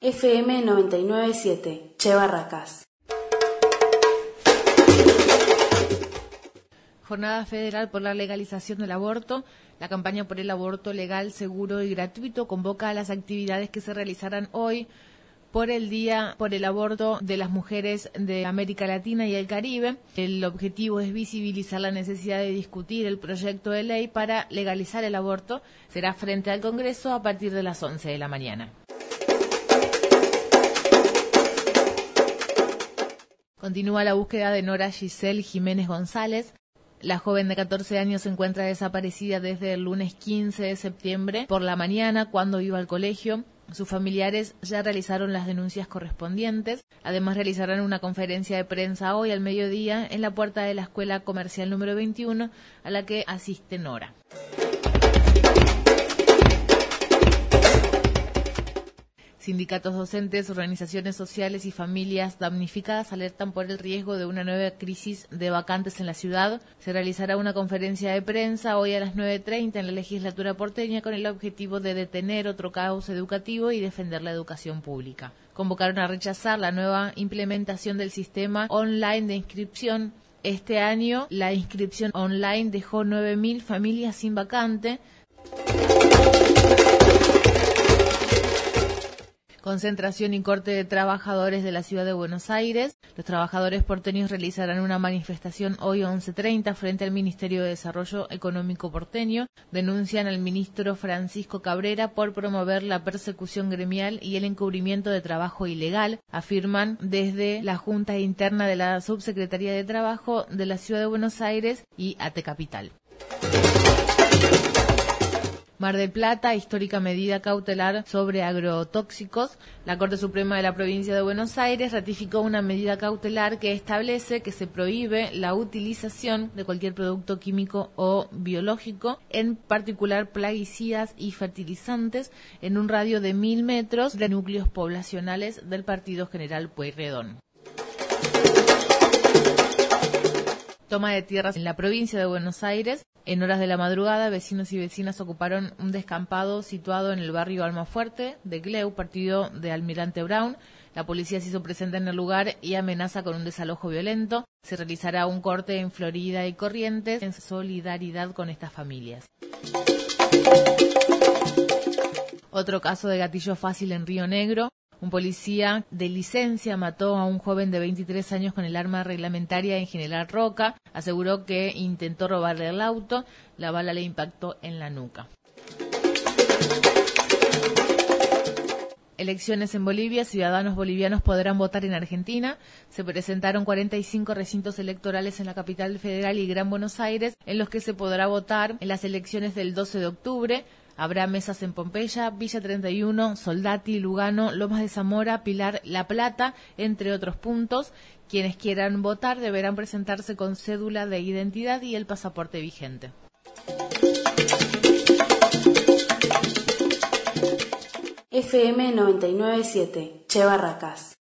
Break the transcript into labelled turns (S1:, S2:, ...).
S1: FM 99.7, Che Barracas.
S2: Jornada Federal por la Legalización del Aborto. La campaña por el aborto legal, seguro y gratuito convoca a las actividades que se realizarán hoy por el Día por el Aborto de las Mujeres de América Latina y el Caribe. El objetivo es visibilizar la necesidad de discutir el proyecto de ley para legalizar el aborto. Será frente al Congreso a partir de las 11 de la mañana. Continúa la búsqueda de Nora Giselle Jiménez González. La joven de 14 años se encuentra desaparecida desde el lunes 15 de septiembre por la mañana cuando iba al colegio. Sus familiares ya realizaron las denuncias correspondientes. Además realizarán una conferencia de prensa hoy al mediodía en la puerta de la Escuela Comercial número 21 a la que asiste Nora. Sindicatos docentes, organizaciones sociales y familias damnificadas alertan por el riesgo de una nueva crisis de vacantes en la ciudad. Se realizará una conferencia de prensa hoy a las 9:30 en la legislatura porteña con el objetivo de detener otro caos educativo y defender la educación pública. Convocaron a rechazar la nueva implementación del sistema online de inscripción. Este año la inscripción online dejó 9.000 familias sin vacante. Concentración y corte de trabajadores de la ciudad de Buenos Aires. Los trabajadores porteños realizarán una manifestación hoy 11:30 frente al Ministerio de Desarrollo Económico porteño. Denuncian al ministro Francisco Cabrera por promover la persecución gremial y el encubrimiento de trabajo ilegal, afirman desde la Junta Interna de la Subsecretaría de Trabajo de la ciudad de Buenos Aires y ATE Capital. Mar del Plata, histórica medida cautelar sobre agrotóxicos. La Corte Suprema de la Provincia de Buenos Aires ratificó una medida cautelar que establece que se prohíbe la utilización de cualquier producto químico o biológico, en particular plaguicidas y fertilizantes, en un radio de 1.000 metros de núcleos poblacionales del Partido General Pueyrredón. Toma de tierras en la provincia de Buenos Aires. En horas de la madrugada, vecinos y vecinas ocuparon un descampado situado en el barrio Almafuerte de Gleu, partido de Almirante Brown. La policía se hizo presente en el lugar y amenaza con un desalojo violento. Se realizará un corte en Florida y Corrientes en solidaridad con estas familias. Otro caso de gatillo fácil en Río Negro. Un policía de licencia mató a un joven de 23 años con el arma reglamentaria en General Roca. Aseguró que intentó robarle el auto. La bala le impactó en la nuca. Elecciones en Bolivia. Ciudadanos bolivianos podrán votar en Argentina. Se presentaron 45 recintos electorales en la capital federal y Gran Buenos Aires, en los que se podrá votar en las elecciones del 12 de octubre. Habrá mesas en Pompeya, Villa 31, Soldati, Lugano, Lomas de Zamora, Pilar, La Plata, entre otros puntos. Quienes quieran votar deberán presentarse con cédula de identidad y el pasaporte vigente.
S1: FM 99.7, Che Barracas.